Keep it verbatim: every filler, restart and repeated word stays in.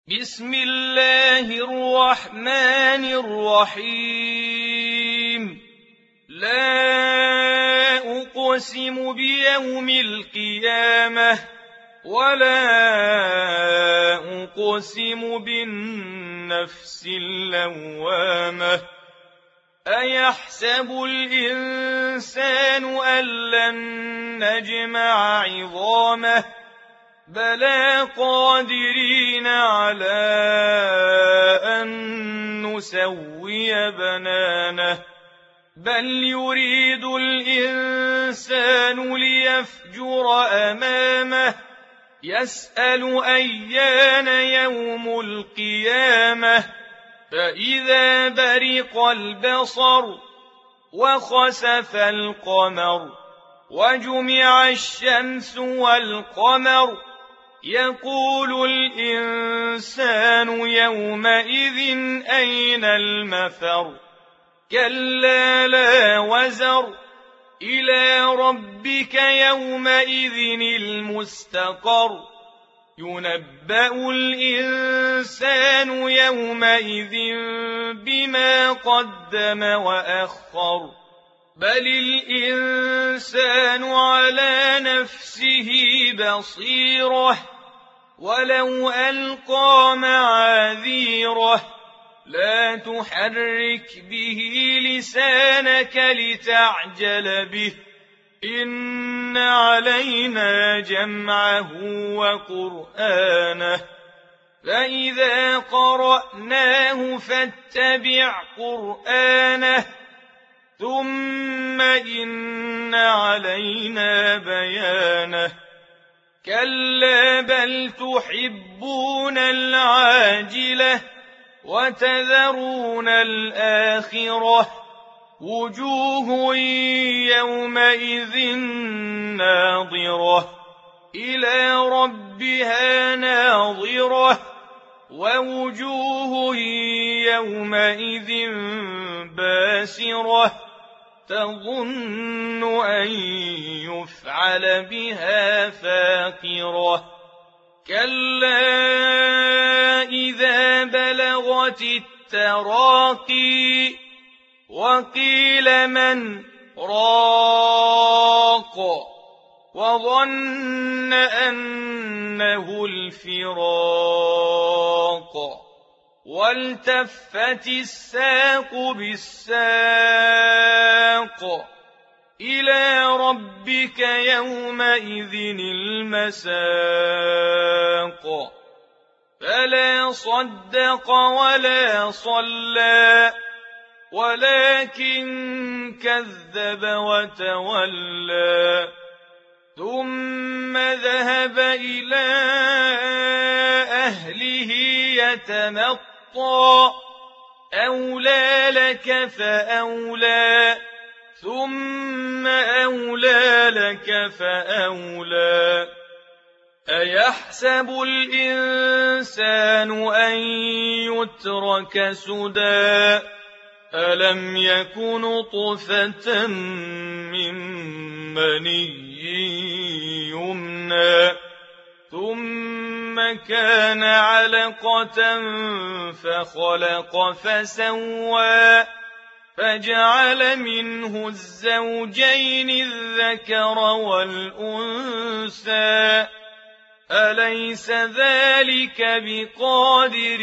بسم الله الرحمن الرحيم لا أقسم بيوم القيامة ولا أقسم بالنفس اللوامة أيحسب الإنسان أن لن نجمع عظامه بلى قادرين على أن نسوي بنانه بل يريد الإنسان ليفجر أمامه يسأل أيان يوم القيامة فإذا برق البصر وخسف القمر وجمع الشمس والقمر يقول الإنسان يومئذ أين المفر كلا لا وزر إلى ربك يومئذ المستقر ينبأ الإنسان يومئذ بما قدم وأخر بل الإنسان على نفسه بصيرة ولو ألقى معاذيره لا تحرك به لسانك لتعجل به إن علينا جمعه وقرآنه فإذا قرأناه فاتبع قرآنه ثم إن علينا بيانه كلا بل تحبون العاجلة وتذرون الآخرة وجوه يومئذ ناظرة إلى ربها ناظرة ووجوه يومئذ باسرة تظن أن يفعل بها فاقرة كلا إذا بلغت التراقي وقيل من راق وظن أنه الفراق والتفت الساق بالساق إلى ربك يومئذ المساق فلا صدق ولا صلى ولكن كذب وتولى ثم ذهب إلى أهله يتمطى أولى لك فأولى ثم أولى لك فأولى أيحسب الإنسان أن يترك سدى ألم يكن نطفة من مني يمنى ثم كان علقة فخلق فسوى فجعل منه الزوجين الذكر والأنثى أليس ذلك بقادر